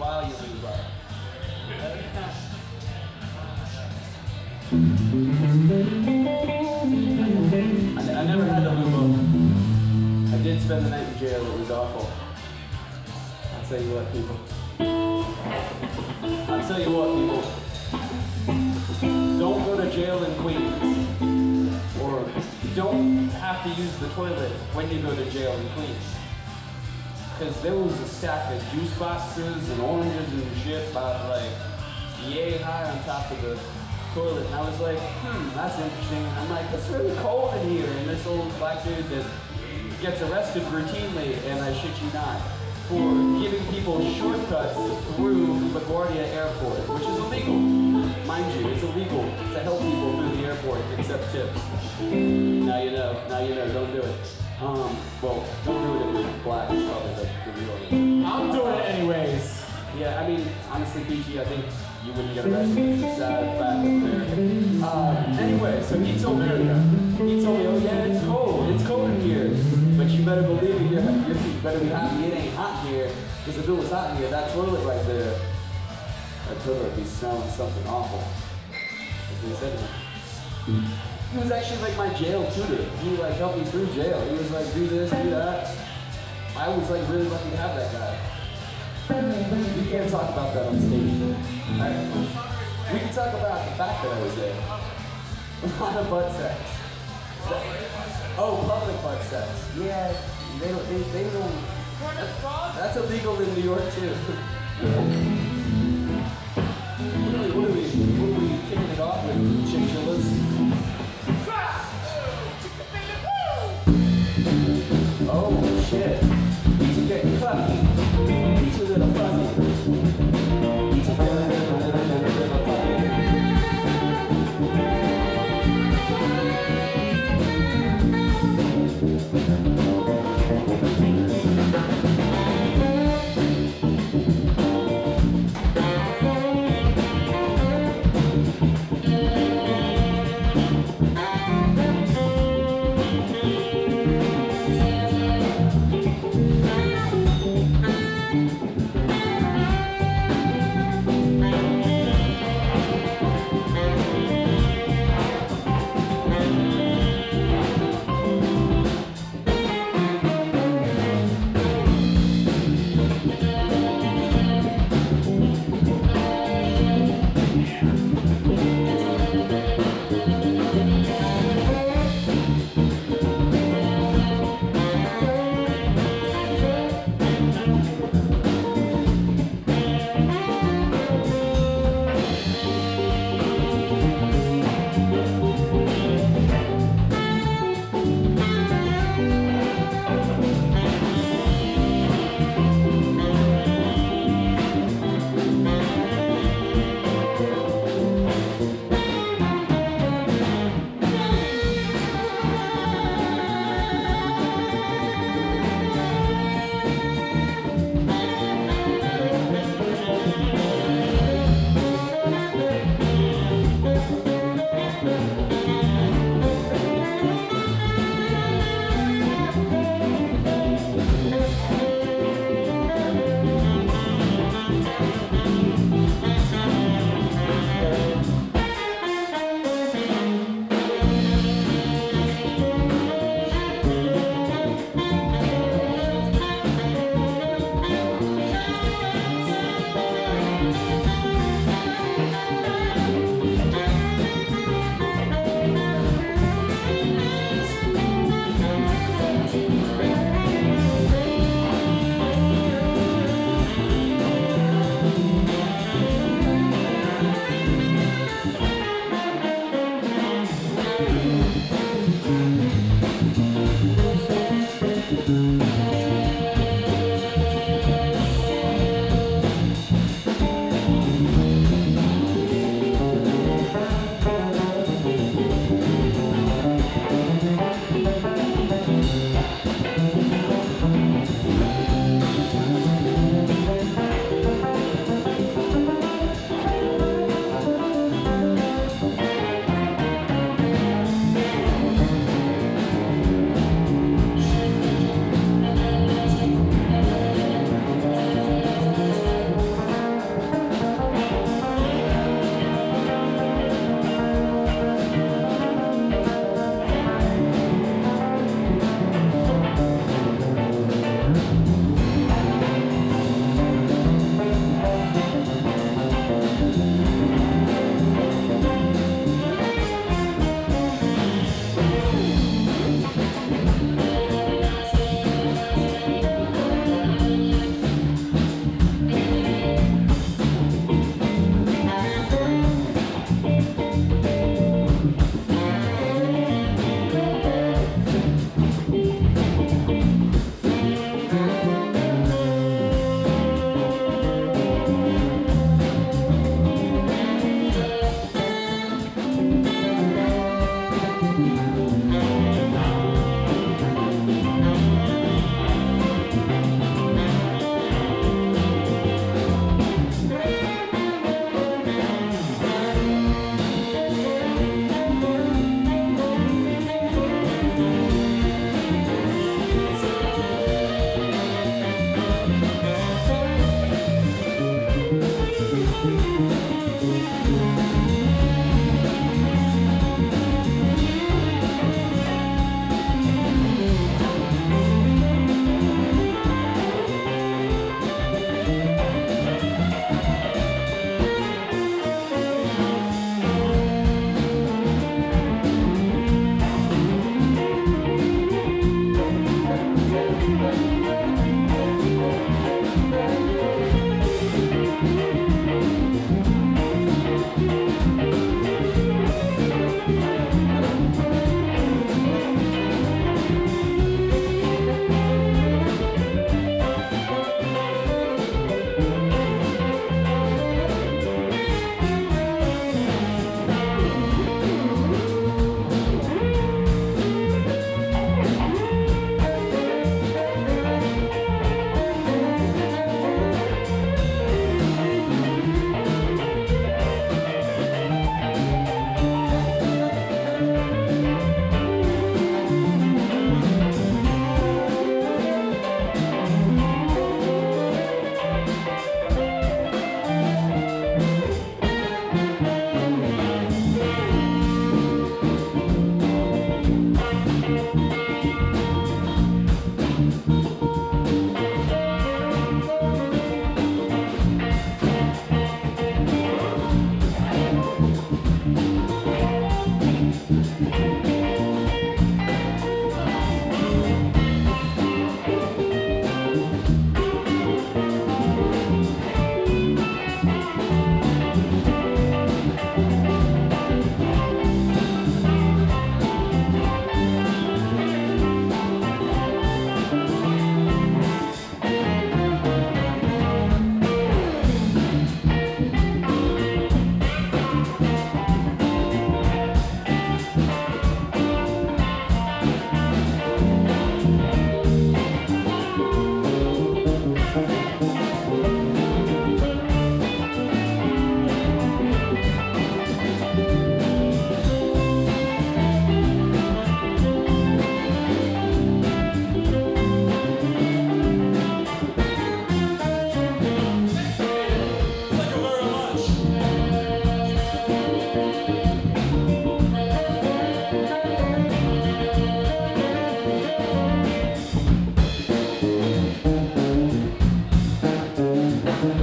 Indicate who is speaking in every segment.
Speaker 1: while you lube up. I never had to lube up. I did spend the night in jail. It was awful. I'll tell you what, people. Don't go to jail in Queens. Or don't have to use the toilet when you go to jail in Queens. Because there was a stack of juice boxes and oranges and shit about like yay high on top of the toilet. And I was like, that's interesting. And I'm like, it's really cold in here. And this old black dude that gets arrested routinely, and I shit you not, for giving people shortcuts through LaGuardia Airport, which is illegal. Mind you, it's illegal to help people through the airport except tips. Now you know, don't do it. Well, don't do it if you're black, it's probably the real answer.
Speaker 2: I'm doing it anyways.
Speaker 1: Yeah, I mean, honestly, PG, I think you wouldn't get arrested. It's a sad fact of America. Anyway, so he told me, oh yeah, it's cold in here. But you better believe it, your feet better be happy it ain't hot here. Because if it was hot in here, that toilet right there, that toilet would be smelling something awful. That's what he said to me. He was actually like my jail tutor. He like helped me through jail. He was like, do this, do that. I was like really lucky to have that guy. We can't talk about that on stage. We can talk about the fact that I was there. A lot of butt sex. Oh, public butt sex. Yeah, they don't. That's illegal in New York too. What are we kicking it off with? Chinchillas? Oh shit. These are getting fluffy. These are little fuzzy. These are little fuzzy.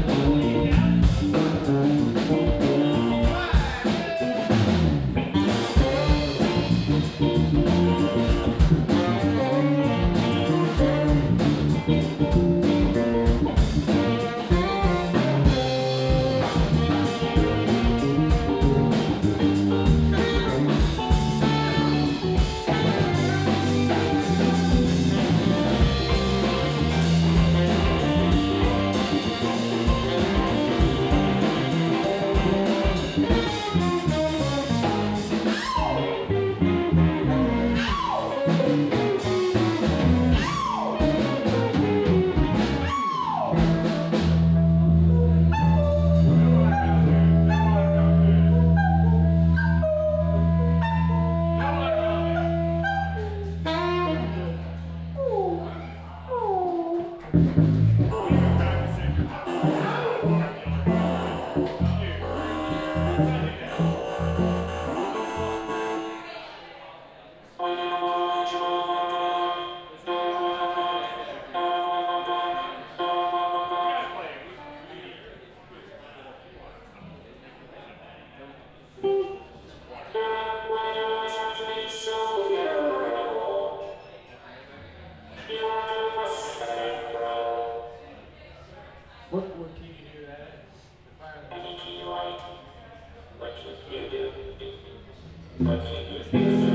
Speaker 1: What can you do that?
Speaker 2: Any key light. What can you do? What can you do?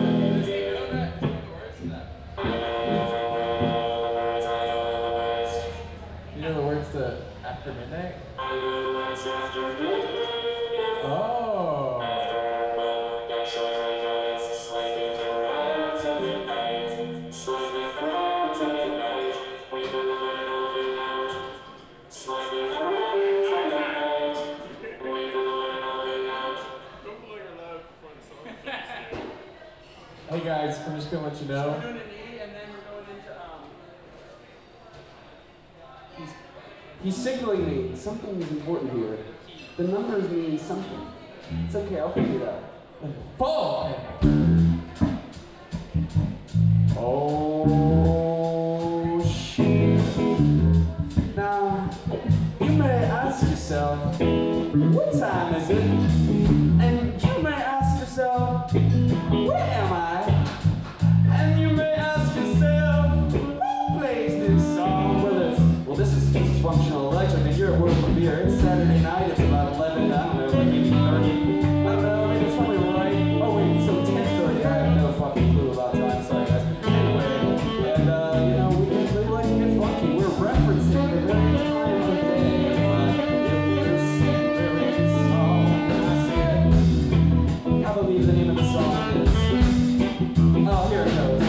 Speaker 1: You know the words to After Midnight? Oh. Hey guys, I'm just gonna let you know.
Speaker 3: We're doing an E and then we're going into
Speaker 4: He's signaling me. Something is important here. The numbers mean something. It's okay, I'll figure it out.
Speaker 1: Fall! Oh, shit. Now, you may ask yourself, what time is it? And you may ask yourself, where am I? And you may ask yourself, who plays this song? Well, this is Functional Electric, and you're at World of Beer. It's Saturday night, it's about 11, I don't know, like maybe 30. I don't know, maybe it's probably right. Oh wait, so 10:30, I have no fucking clue about time, sorry guys. Anyway, and you know, we like to get funky. We're referencing the very time of day of this very song. I believe the name of the song is, oh, here it goes.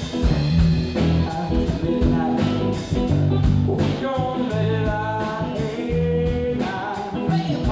Speaker 1: After midnight, we're gonna let it out.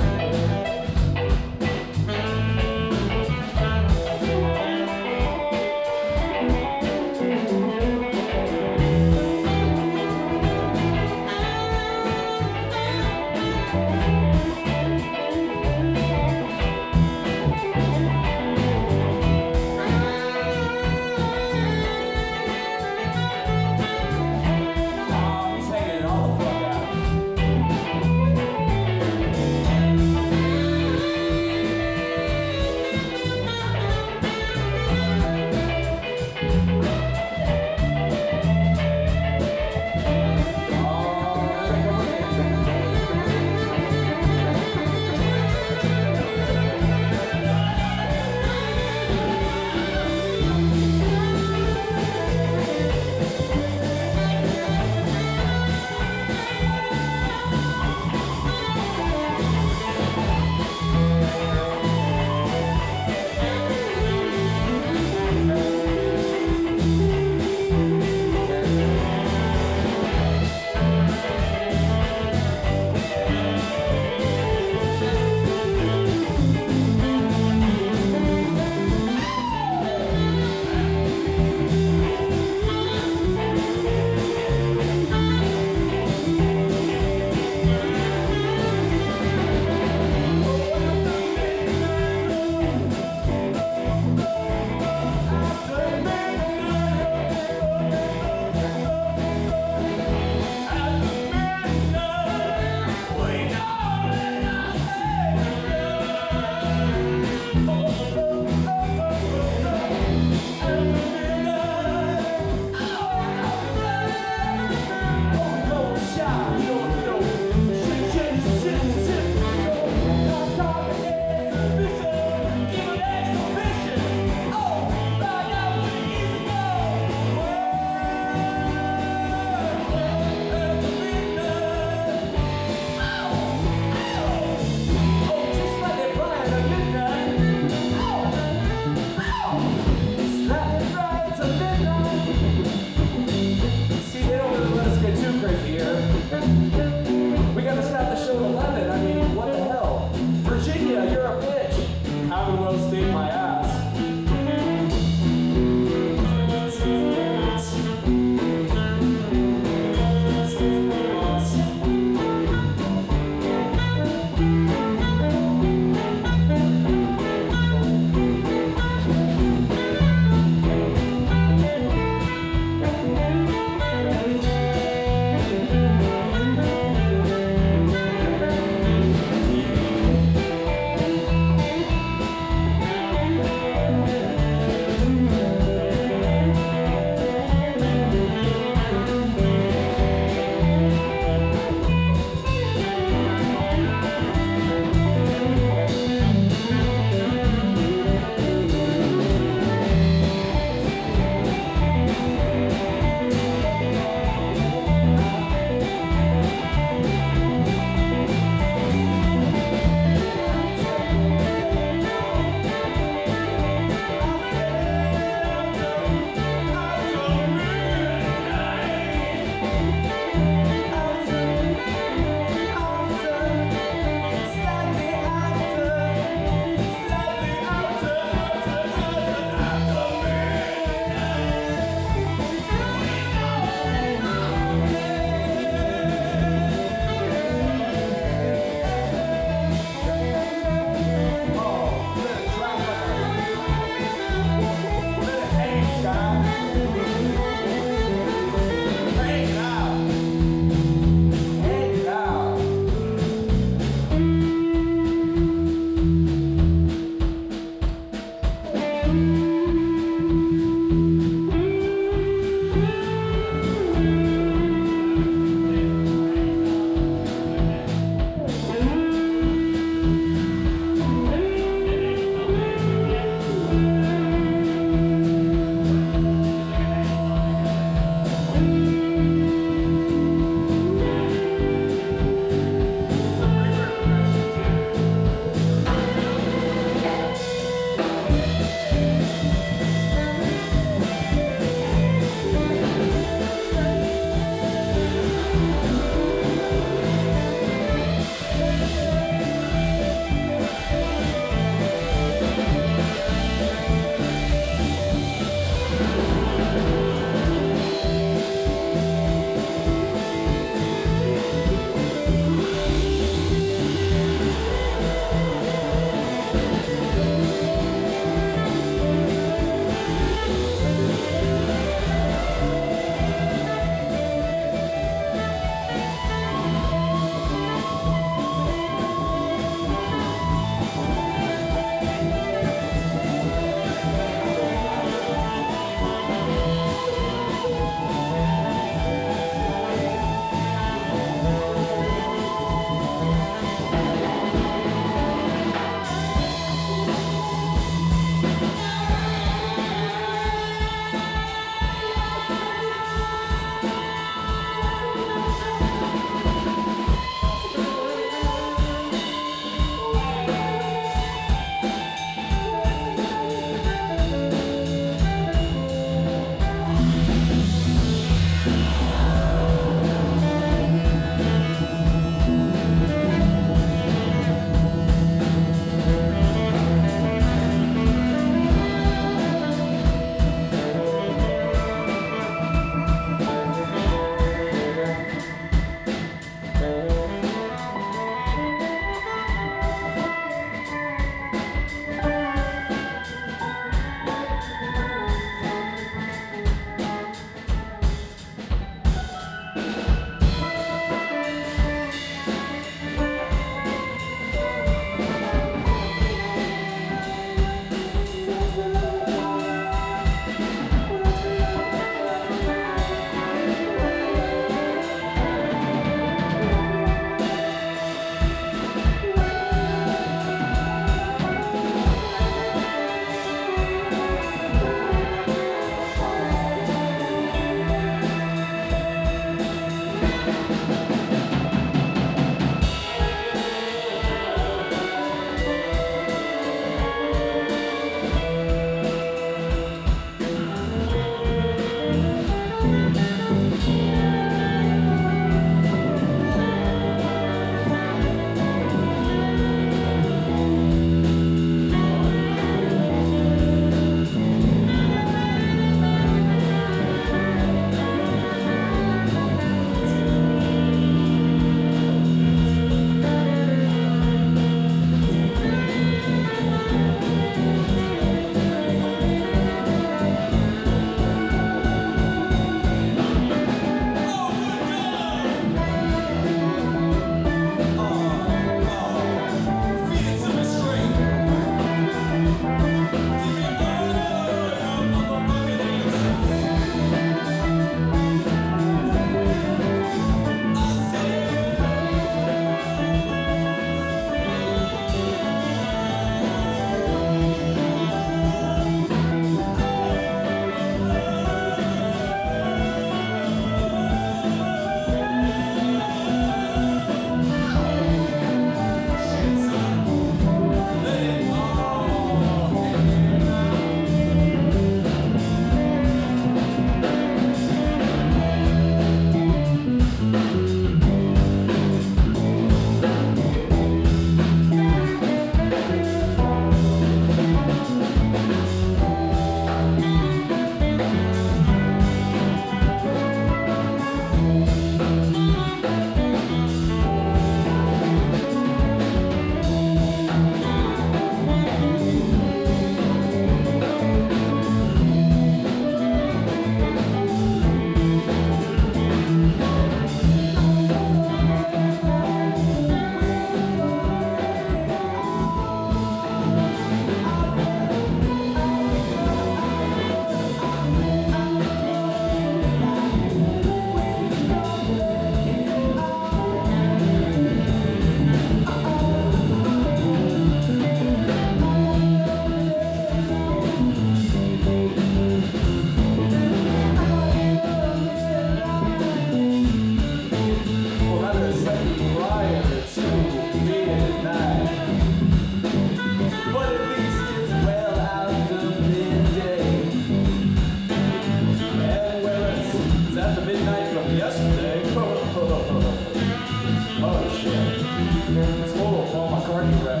Speaker 1: It's total Paul McCartney rap.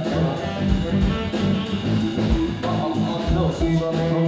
Speaker 1: No, she's on the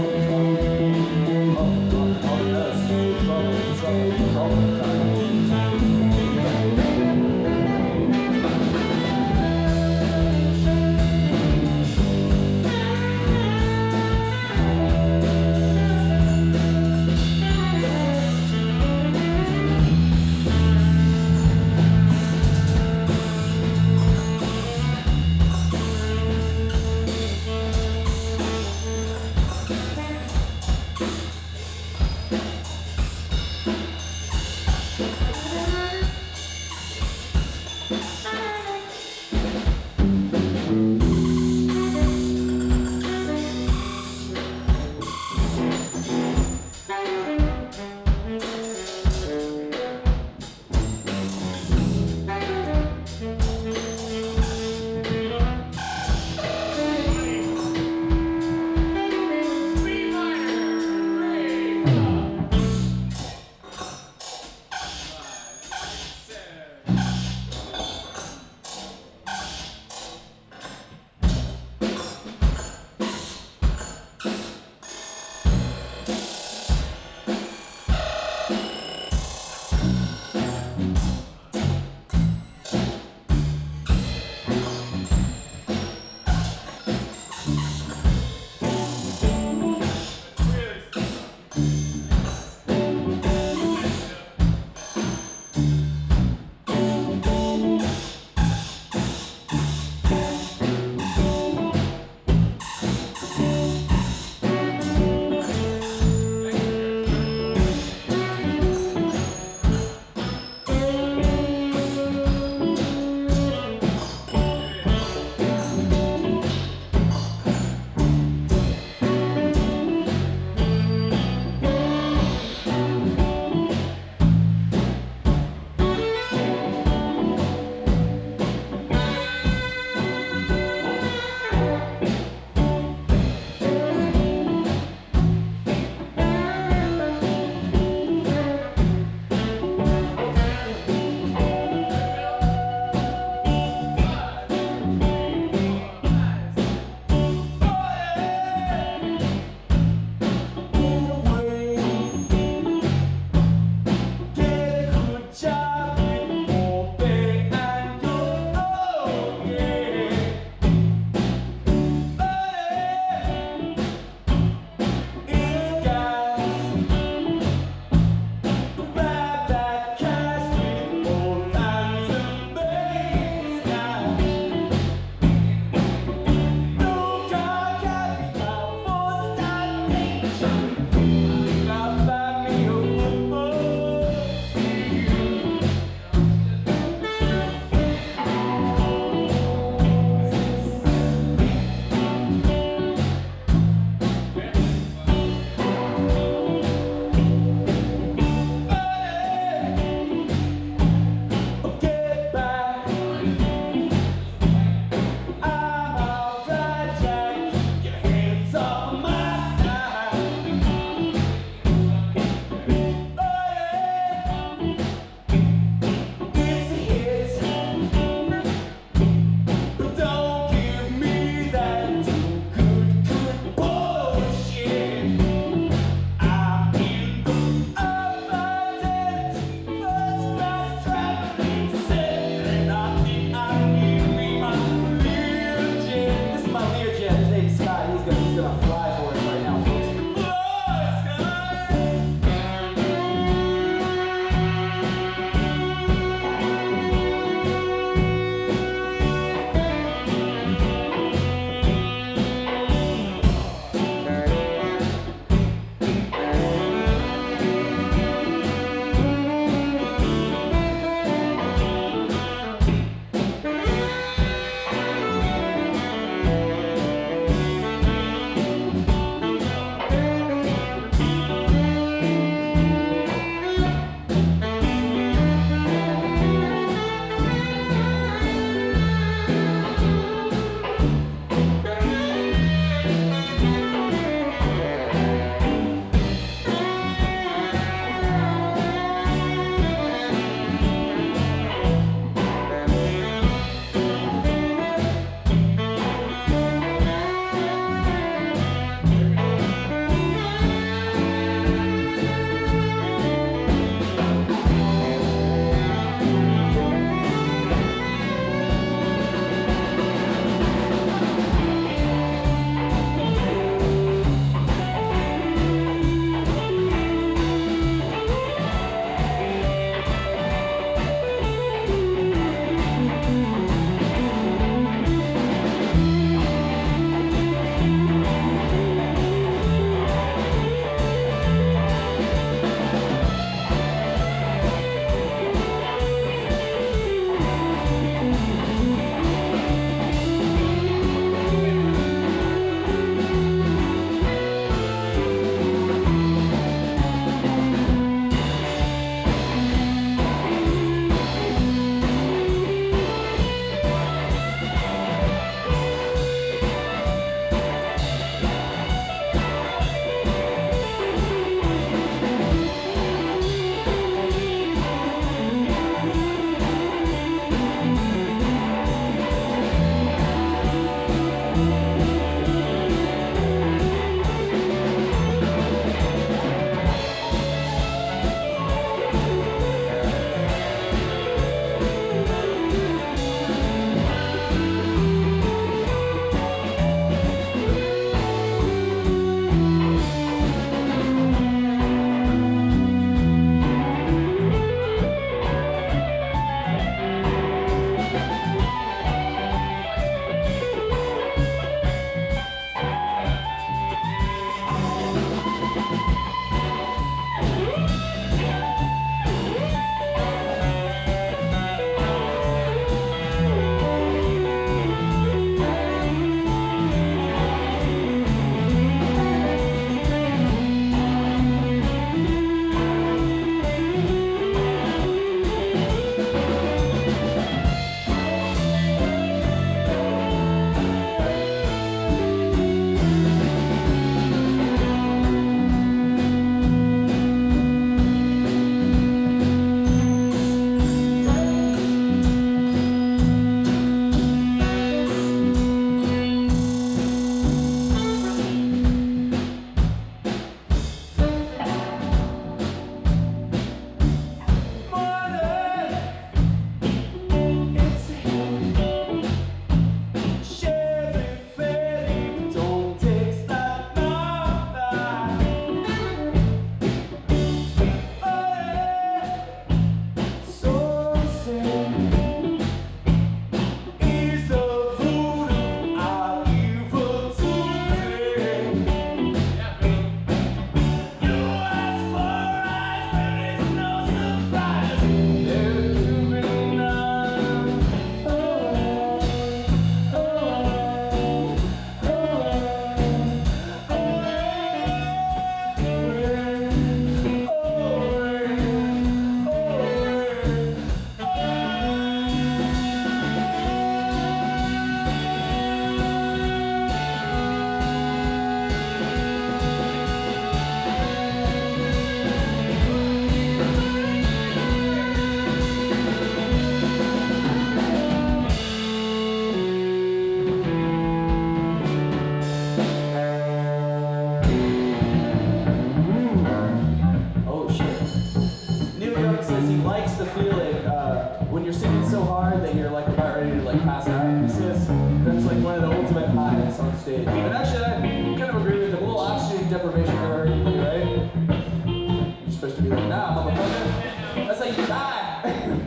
Speaker 1: pass out. He says that's like one of the ultimate highs on stage. And actually, I kind of agree with him. A little oxygen deprivation never hurt anybody, right? You're supposed to be like, nah, motherfucker. That's how you die.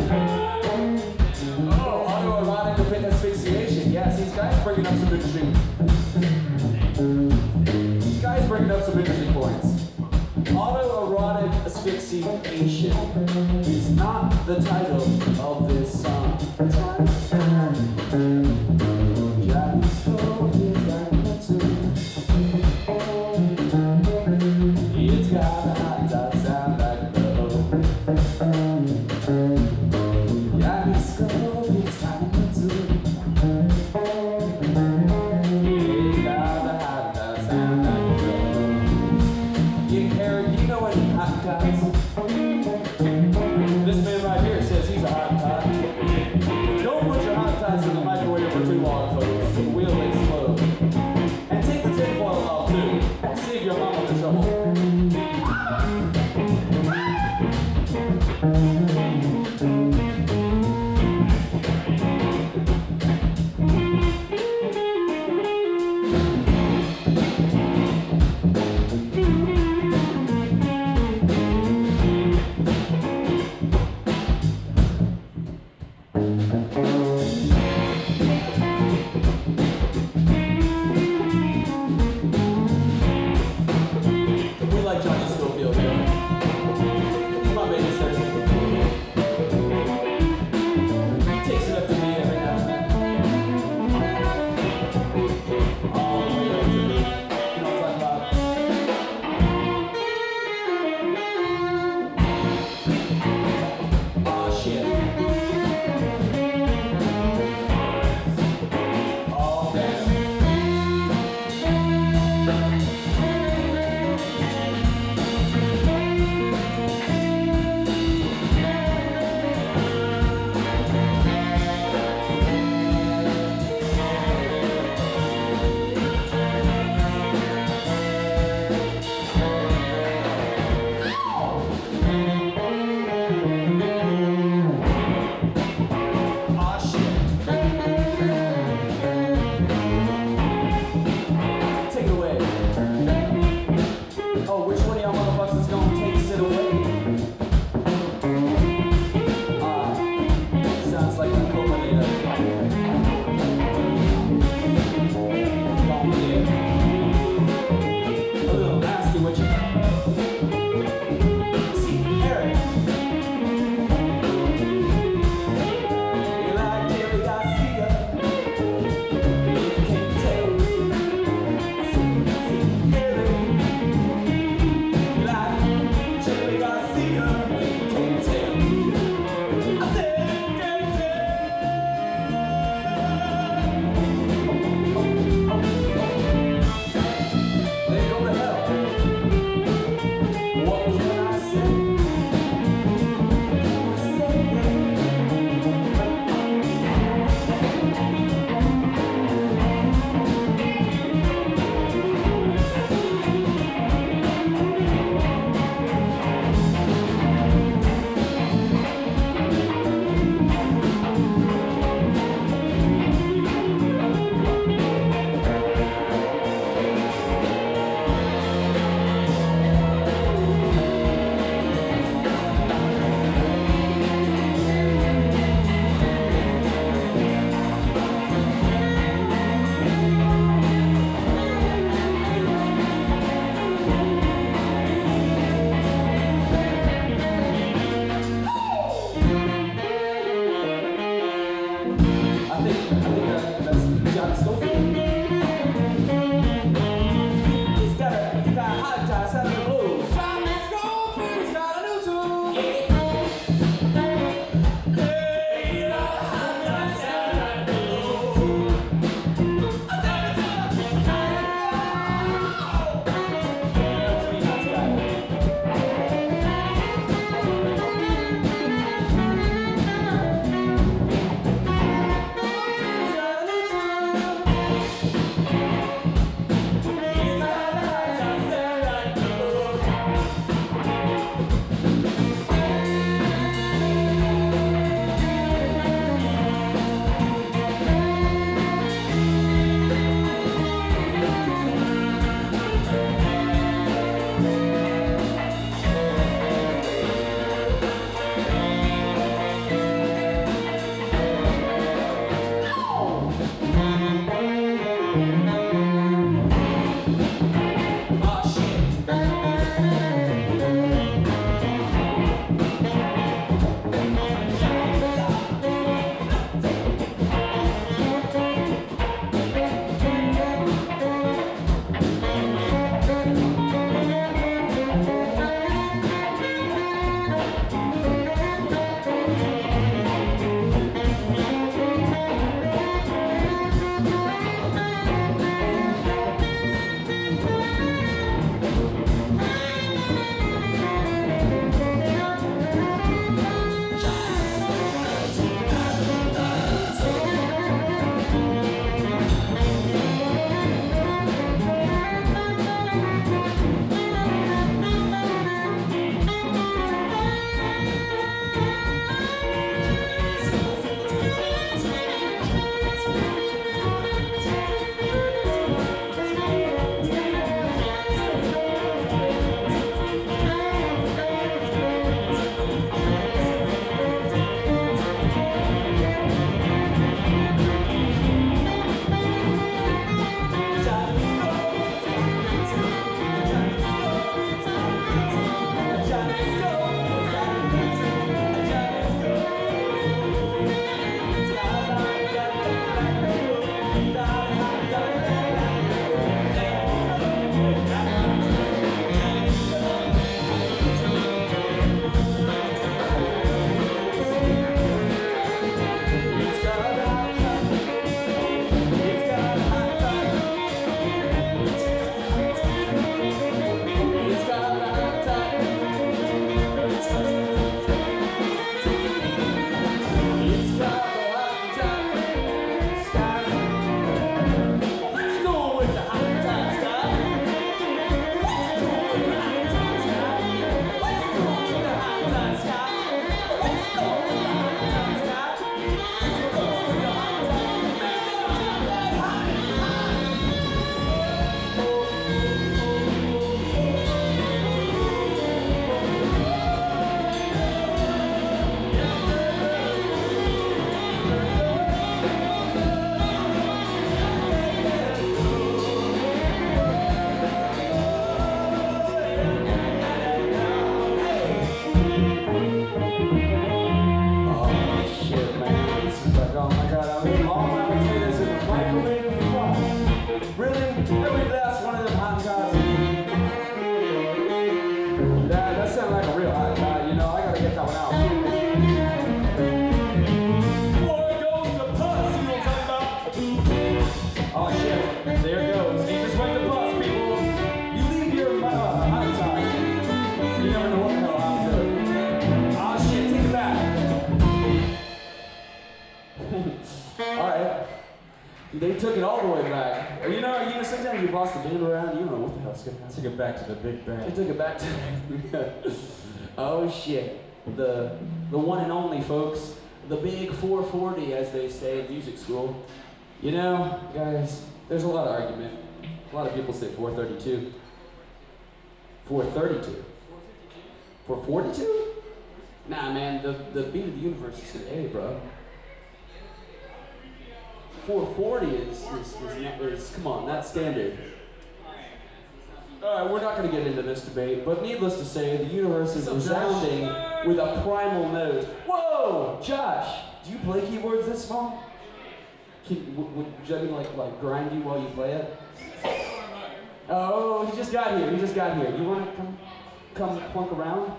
Speaker 1: Oh, autoerotic asphyxiation. Yes, these guys bringing up some interesting. These guys bringing up some interesting points. Autoerotic asphyxiation is not the title of this song. It's got a hot dot sound like a yeah, it's got a hot dot sound like a Eric, you know any hot dots? This man right here says he's a hot dot. Don't put your hot dots in the microwave for too long, folks. The wheel will explode. And take the tinfoil off too. Save your mama the trouble. We like Johnny Schofield here. He's my babysitter. He takes it up to me every now and then. All the way up to me. You know what I'm talking about? Oh shit. Oh damn. Oh shit. Take it away. Oh, which one of y'all motherfuckers is gonna take it away? Sounds like a co-relator. Long year. A little nasty with you. See, Eric. You like Jerry Garcia. You can't tell. See, Eric. You like Jerry Garcia. You can't tell. I said you can't tell. They go to hell. What can I say? I think that's Johnny Schofield. He's got a hot dot sound of the blues. Johnny Schofield's got a new tune. Hey, he's got a hot dot sound of the blues. That's me, that's right. He's got a new tune. god, I'm eating all my potatoes in the microwave. Fuck. Really? Every last one of them hot dogs. That sounded like a real hot dog, you know, I gotta get that one out. Before it goes to puss, you know what I'm talking about? Oh shit, there it goes. He just went to puss, people. You leave your hot dog. You never know what the hell happened to it. Oh shit, take it back. Alright. They took it all the way back. You know, sometimes you boss the band around, you don't know what the hell's gonna happen.
Speaker 5: Took it back to the big
Speaker 1: They
Speaker 5: bang.
Speaker 1: took it back to oh shit. The one and only, folks. The big 440, as they say in music school. You know, guys, there's a lot of argument. A lot of people say 432. 432? 442? Nah, man, the beat of the universe is an A, bro. 440 is come on, that's standard. Alright, we're not going to get into this debate, but needless to say, the universe is resounding with a primal note. Whoa! Josh, do you play keyboards this small? Would Juggy like grind you while you play it? Oh, he just got here. You want to come plunk around?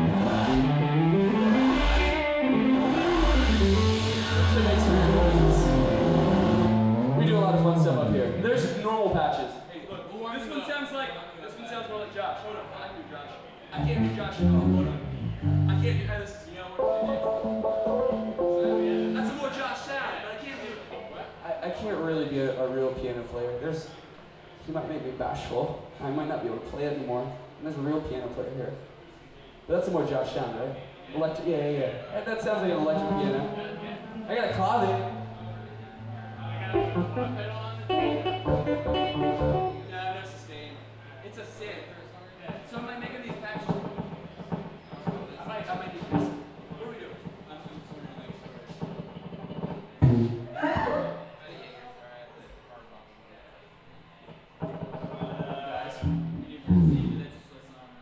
Speaker 1: Should make some weird noises. We do a lot of fun stuff up here. There's normal patches.
Speaker 3: Hey, look, this one sounds more like Josh. Hold on, I can do Josh. I can't do Josh at all. Hold on. I can't do this. You know what? That's a more Josh sound, but I can't do it. What?
Speaker 1: I can't really be a real piano player. He might make me bashful. I might not be able to play anymore. And there's a real piano player here. But that's a more Josh sound, right? Electric, yeah. That sounds like an electric piano. I got a closet.
Speaker 3: No sustain. It's a synth. So am I making these patches? I might do this. What are we doing? Guys, you need to see that just listen on.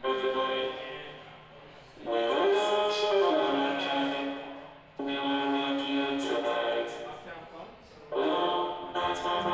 Speaker 2: Tonight.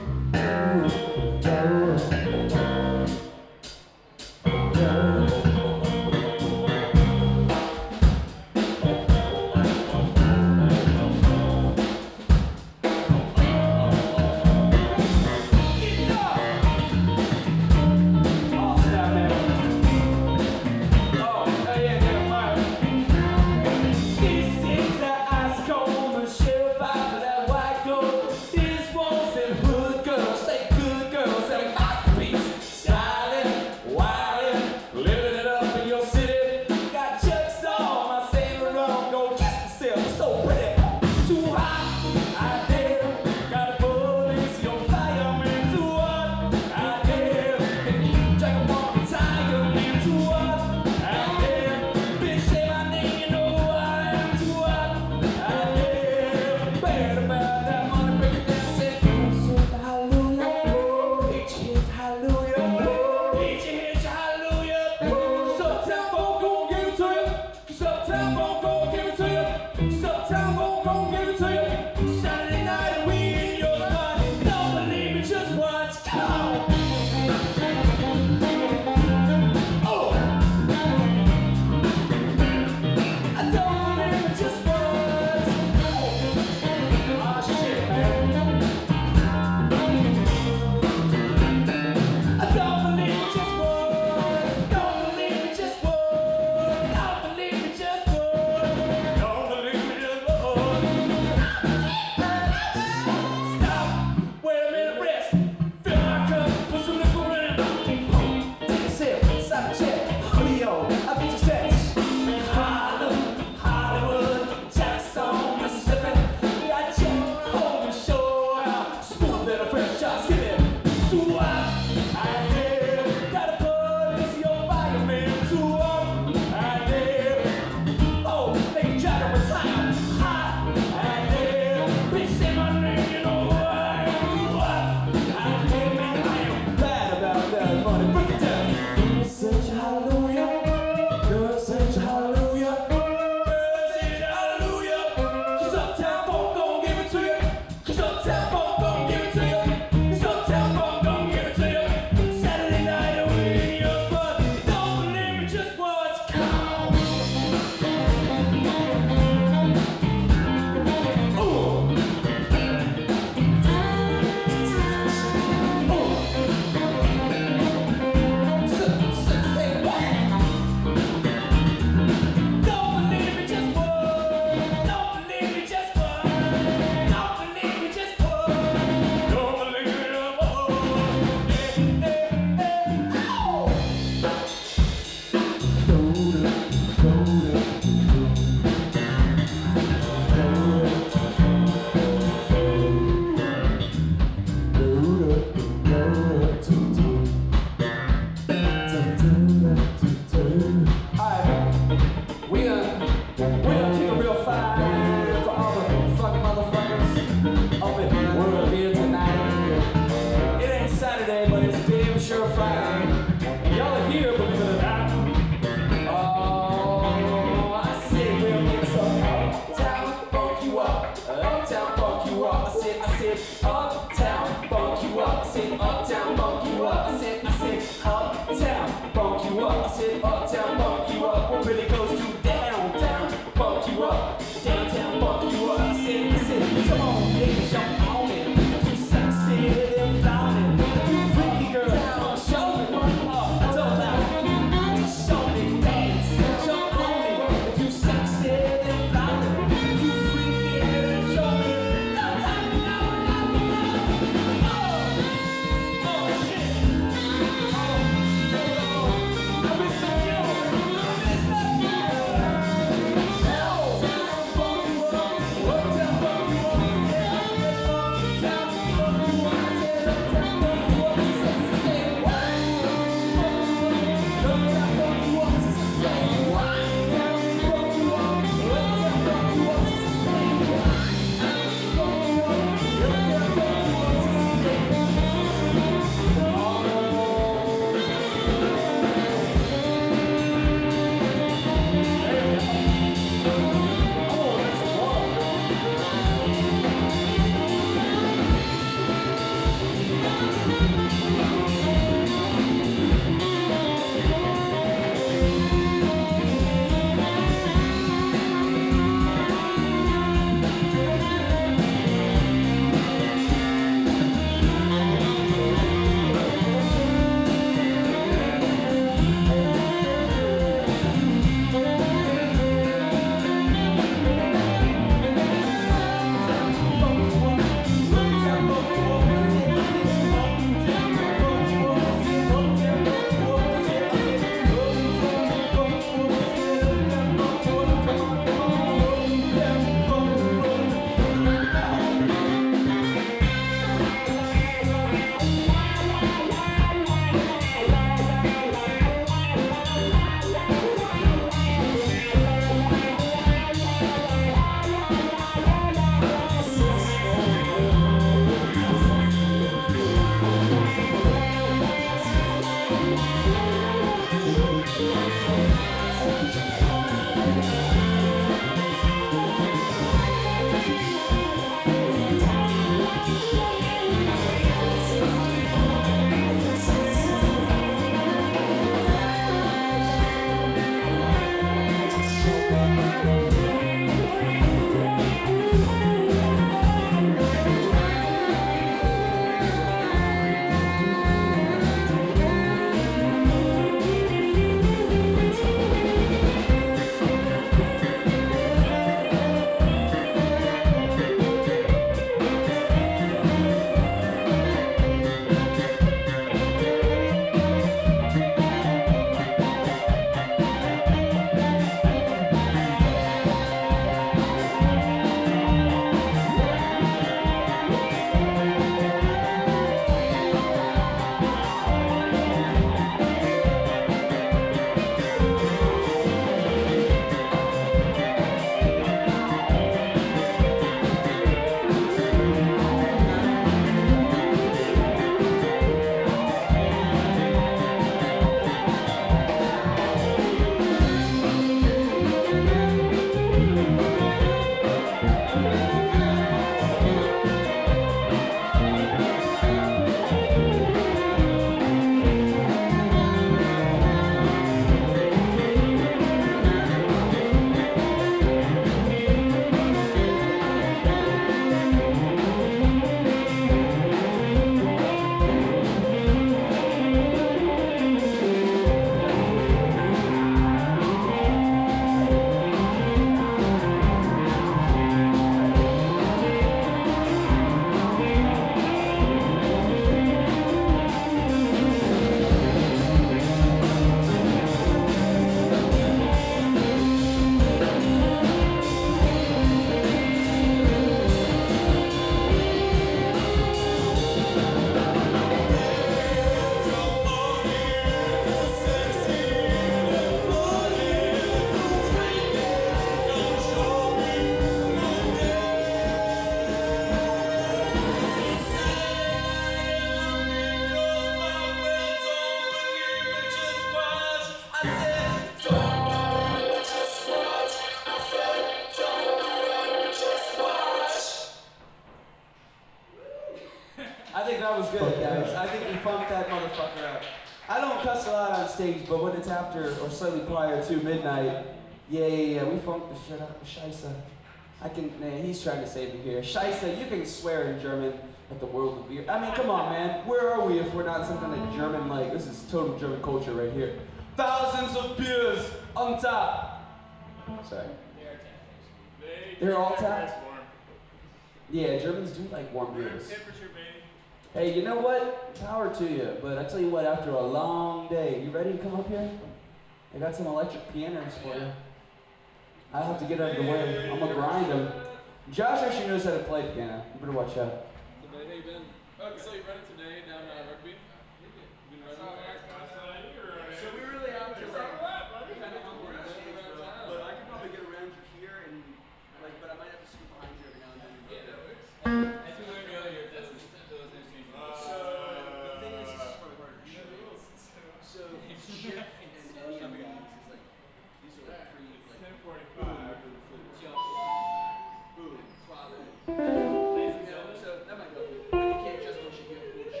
Speaker 1: that was good, guys. I think we funked that motherfucker up. I don't cuss a lot on stage, but when it's after or slightly prior to midnight, yeah, we funked the shit out of Scheisse. He's trying to save me here. Scheisse, you can swear in German at the world of beer. I mean, come on, man. Where are we if we're not something like German-like? This is total German culture right here. Thousands of beers on tap. Sorry. They're all tapped? Yeah, Germans do like warm beers.
Speaker 5: Temperature, baby.
Speaker 1: Hey, you know what? Power to you. But I tell you what, after a long day, you ready to come up here? I got some electric pianos for you. I have to get out of the way. I'm gonna grind them. Josh actually knows how to play piano. You better watch out.
Speaker 3: Hey, Ben. Oh, so you running today down rugby? Been running? So we really have to like kind of come around town. But I could probably get around you here and like, but I might have to scoot behind you every now and then. Yeah, that works. As we learned earlier, those news. So the thing is, this is probably harder. So shift and any of these is like these are like pre like 10:45. Jump, boom, swallow. So that might go. But you can't just push it. You have to push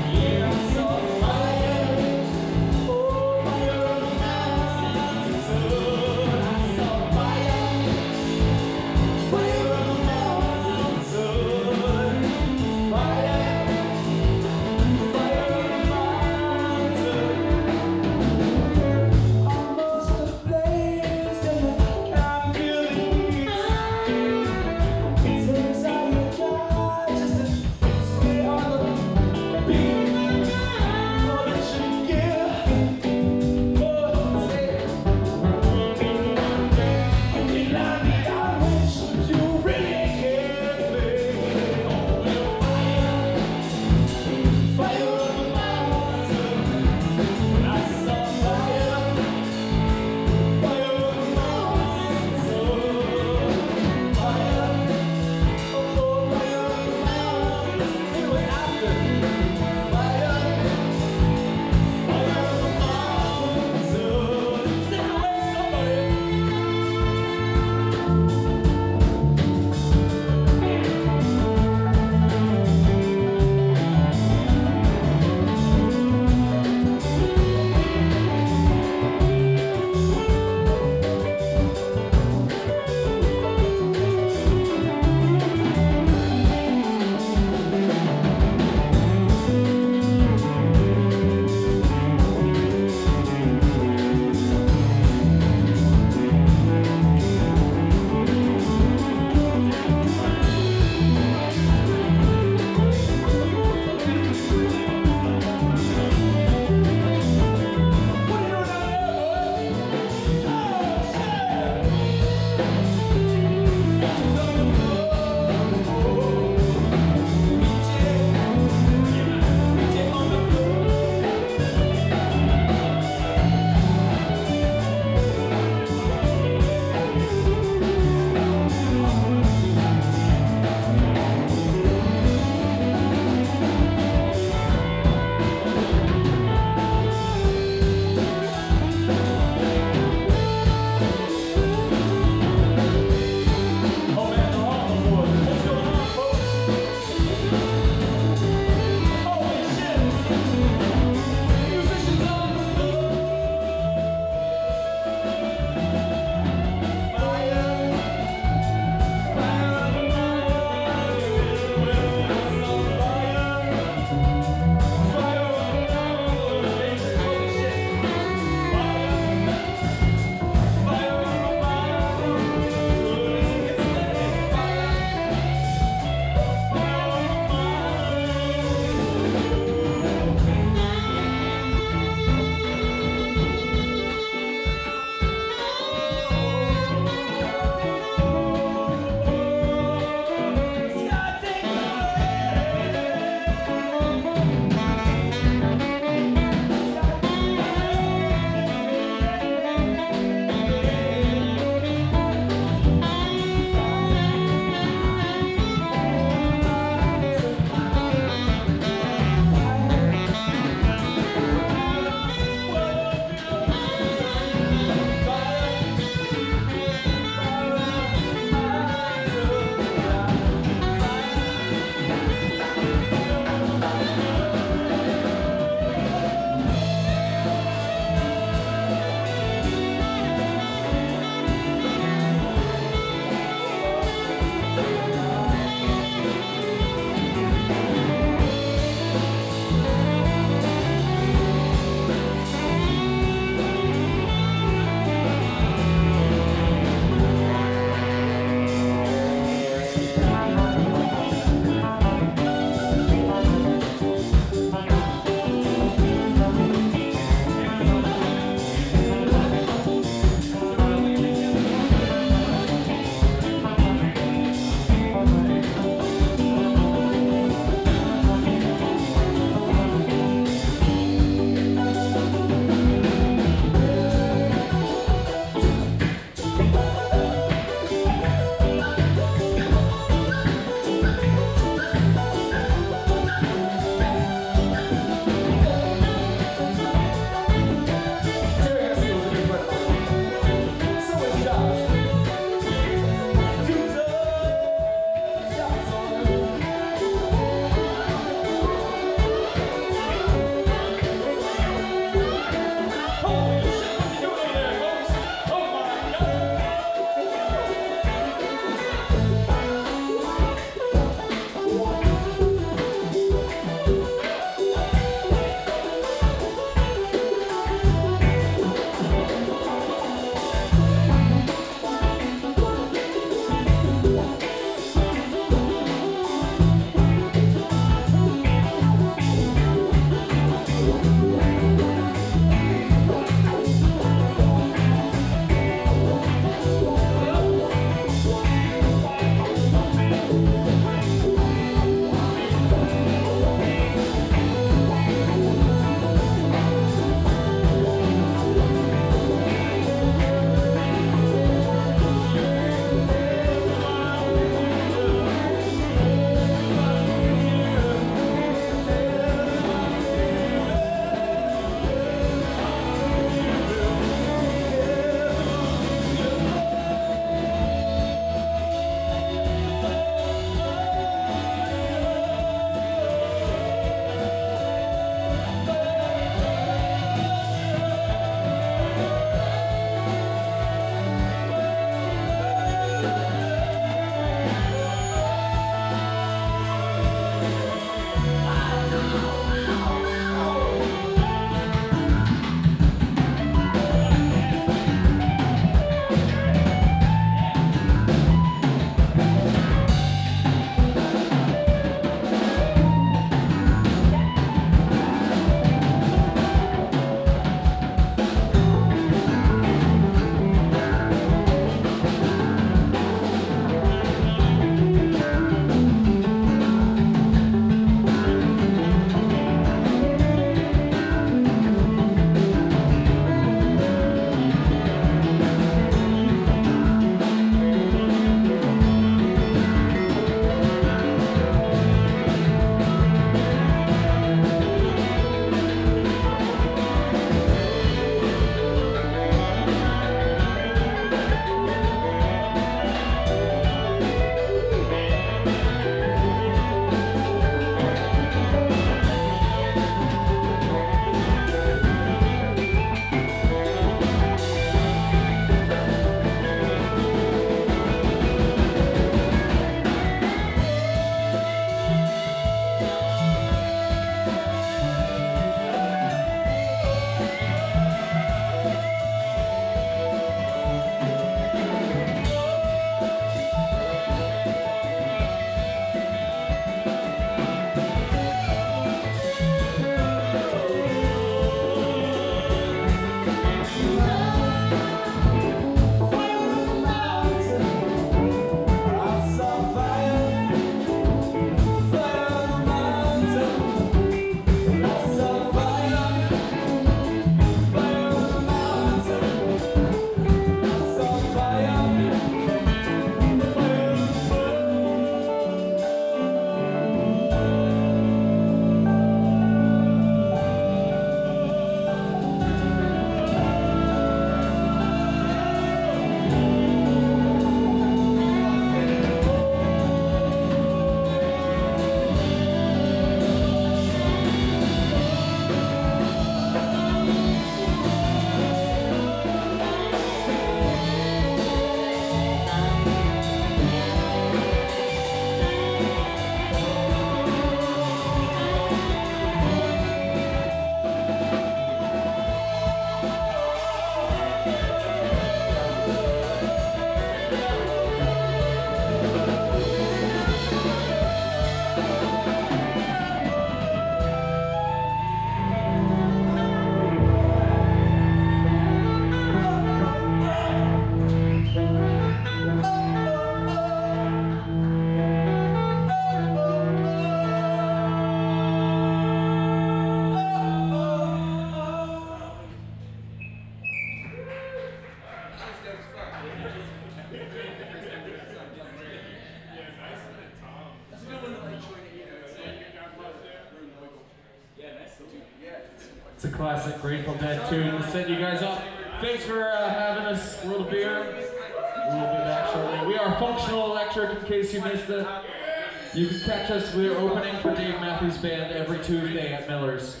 Speaker 5: It's a classic Grateful Dead tune to set you guys up. Thanks for having us, World of Beer. We'll be back shortly. We are Functional Electric, in case you missed it. You can catch us. We're opening for Dave Matthews Band every Tuesday at Miller's.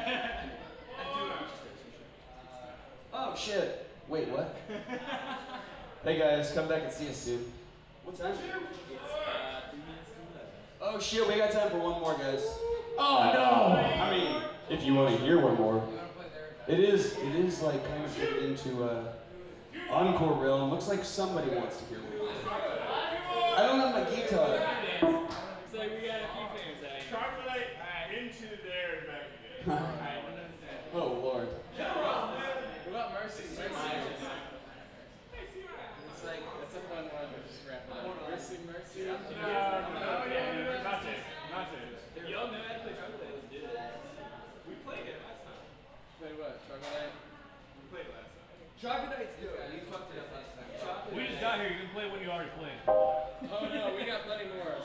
Speaker 1: Oh shit. Wait, what? Hey guys, come back and see us soon. What time? Oh shit, we got time for one more, guys.
Speaker 5: Oh no!
Speaker 1: I mean, if you want to hear one more. It is like kind of getting into encore realm. Looks like somebody wants to hear one more. I don't have my guitar.
Speaker 6: So we got a few things.
Speaker 7: Chocolate into there and back again.
Speaker 1: Oh lord.
Speaker 6: What about Mercy? It's like, that's a fun one to just wrap it up. Mercy.
Speaker 7: Not it.
Speaker 6: Y'all know how to play chocolate. Let's do it.
Speaker 3: We played it last time.
Speaker 6: Play what? Chocolate?
Speaker 3: We played it last time.
Speaker 1: Troglodyte's good. We fucked it up last time.
Speaker 7: We just got here. You can play what you already played.
Speaker 6: Oh no, we got plenty more.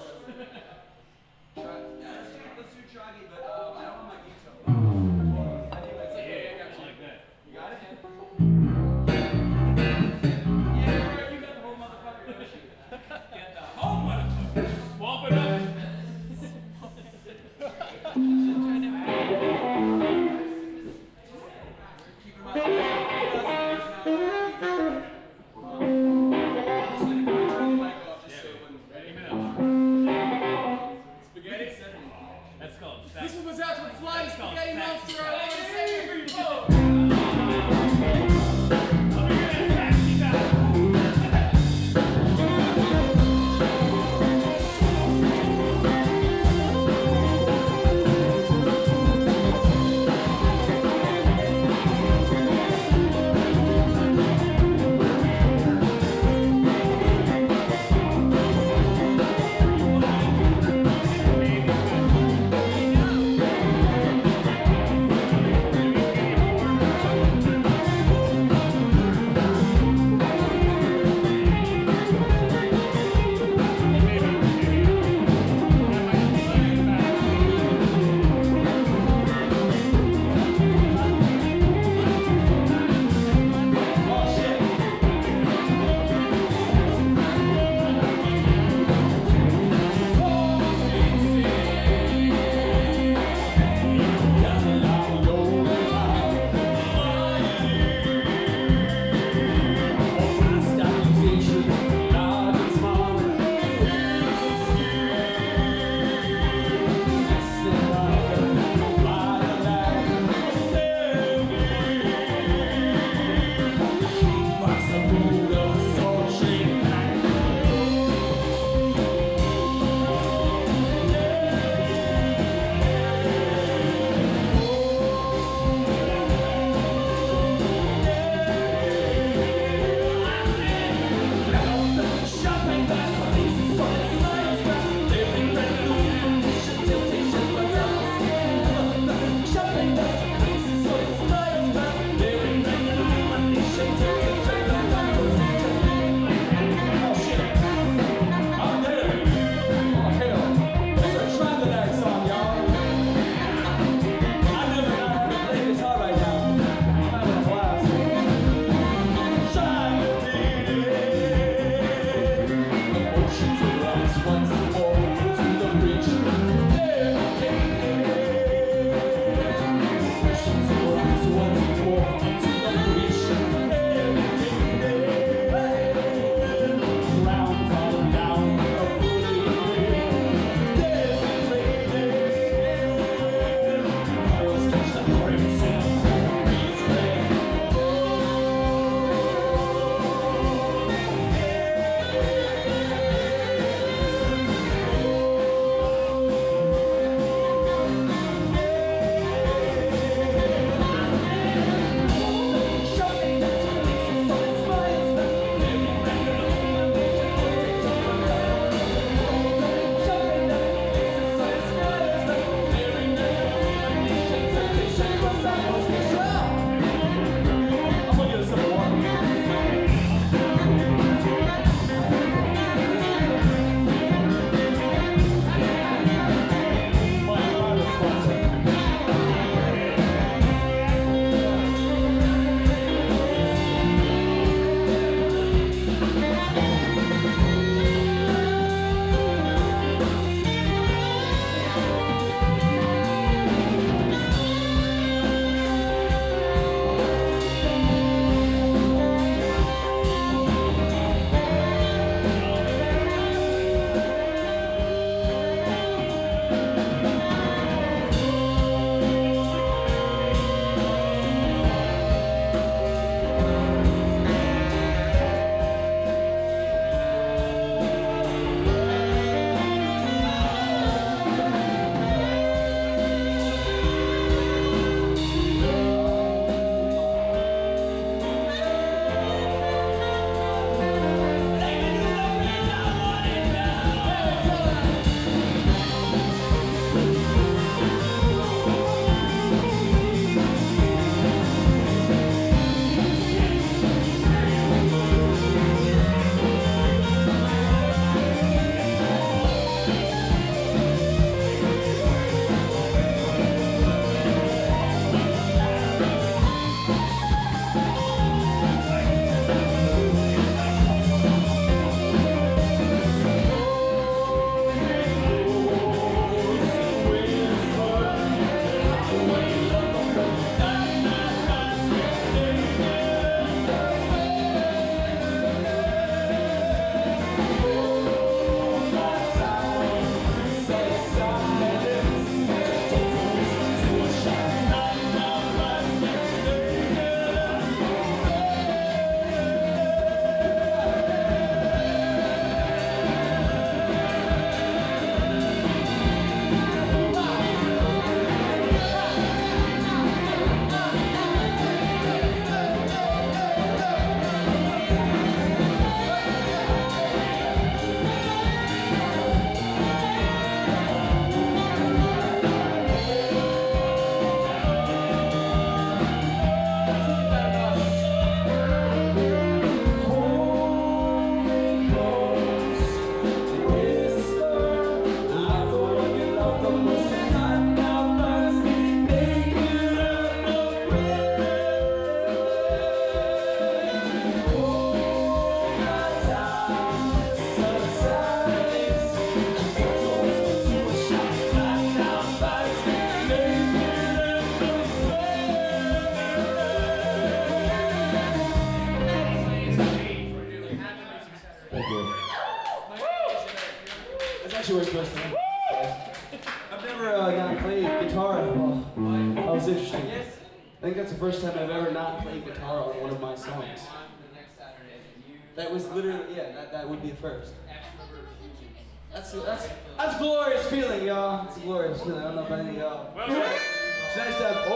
Speaker 1: was interesting. I think that's the first time I've ever not played guitar on one of my songs. That was literally, yeah, that would be the first. That's a glorious feeling, y'all. It's a glorious feeling. I don't know about any of y'all. It's nice to have,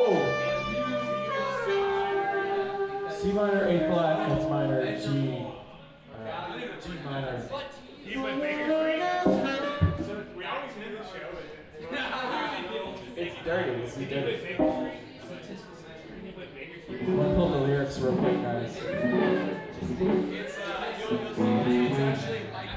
Speaker 5: C minor, A flat, F minor, G. G minor.
Speaker 7: You went bigger three. So we always end the show with
Speaker 1: it's dirty. It's dirty.
Speaker 5: I'm gonna pull the lyrics real quick, guys.
Speaker 3: It's actually like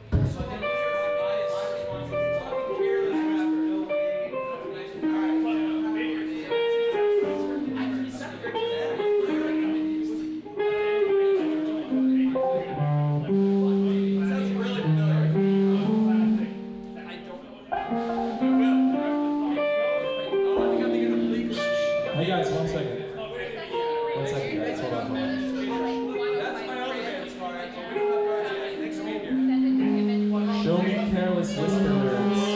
Speaker 5: Hey guys, 1 second. 1 second, guys. Hold on.
Speaker 3: that's my other band's car. We don't have cars yet. Thanks for being here.
Speaker 5: Show me Careless Whisper lyrics.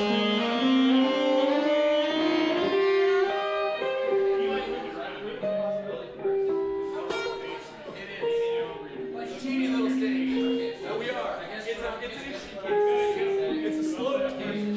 Speaker 3: It's a teeny little stage. No, we are. It's a slow stage.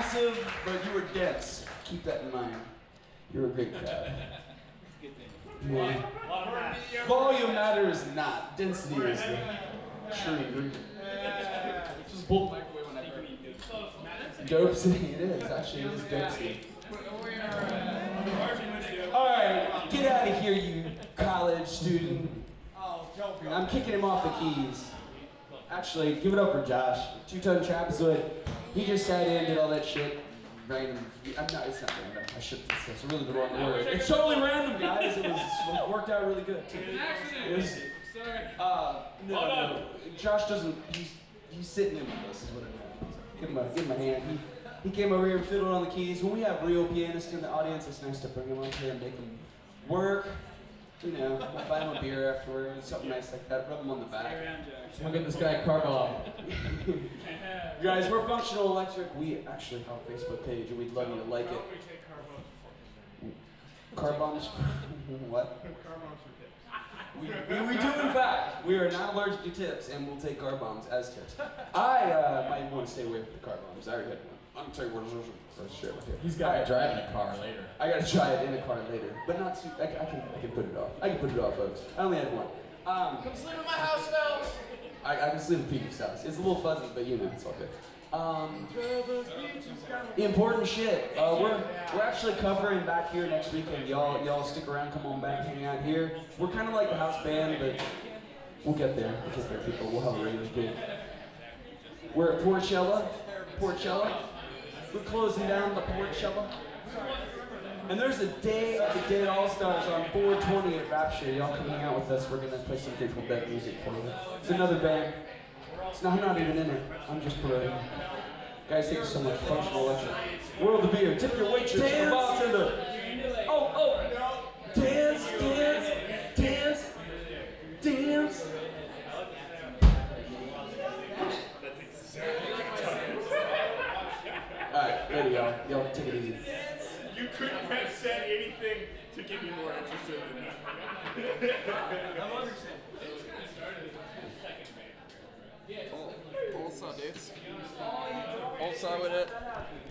Speaker 1: massive, but you were dense. Keep that in mind. You're a great crowd. Yeah. Volume matters not. Density is the true.
Speaker 6: Just bolt microwave when I burn.
Speaker 1: Dope City, it is. Actually, it is Dope City. Alright, get out of here, you college student. I'm kicking him off the keys. Actually, give it up for Josh. 2-ton trapezoid. He just sat in, did all that shit. Random. It's not random. I shouldn't say it's really the wrong word. It's totally random, guys. It worked out really good. It was, no. Josh doesn't. He's sitting in with us, is what it means. Give him a hand. He came over here and fiddled on the keys. When we have real pianists in the audience, it's nice to bring them up here and make them work. You know, buy him a beer afterwards, something nice like that. Rub him on the back.
Speaker 5: Someone get this guy a car bomb.
Speaker 1: Guys, we're Functional Electric. We actually have a Facebook page, and we'd love you to like it. Car bombs for what?
Speaker 7: Car bombs for tips.
Speaker 1: We do, in fact. We are not allergic to tips, and we'll take car bombs as tips. I might want to stay away from the car bombs. I already had one. I'm going to tell you what it is for share with you.
Speaker 5: He's got to drive in a car later.
Speaker 1: I got to try it in a car later, but not too. I can put it off. I can put it off, folks. I only had one.
Speaker 6: Come sleep in my house, Phil.
Speaker 1: I can sleep at Peter's house. It's a little fuzzy, but you know, it's all good. Important shit. We're actually covering back here next weekend. Y'all stick around, come on back, hang out here. We're kind of like the house band, but we'll get there. People. We'll have a regular gig. We're at Porchella. We're closing down the Porchella. And there's a day of the Dead All-Stars on 4/20 at Rapture. Y'all come hang out with us. We're going to play some Grateful Dead music for you. It's another band. I'm not even in it. I'm just parading. Guys, thank you so much. Functional Electric. World of Beer. Tip your waitress. Dance. Bartender. Oh. Dance. Alright, there you go. Y'all take it easy.
Speaker 7: You couldn't have said anything to get me more interested in that.
Speaker 3: I'm understanding.
Speaker 6: All saw, dudes. All saw with it.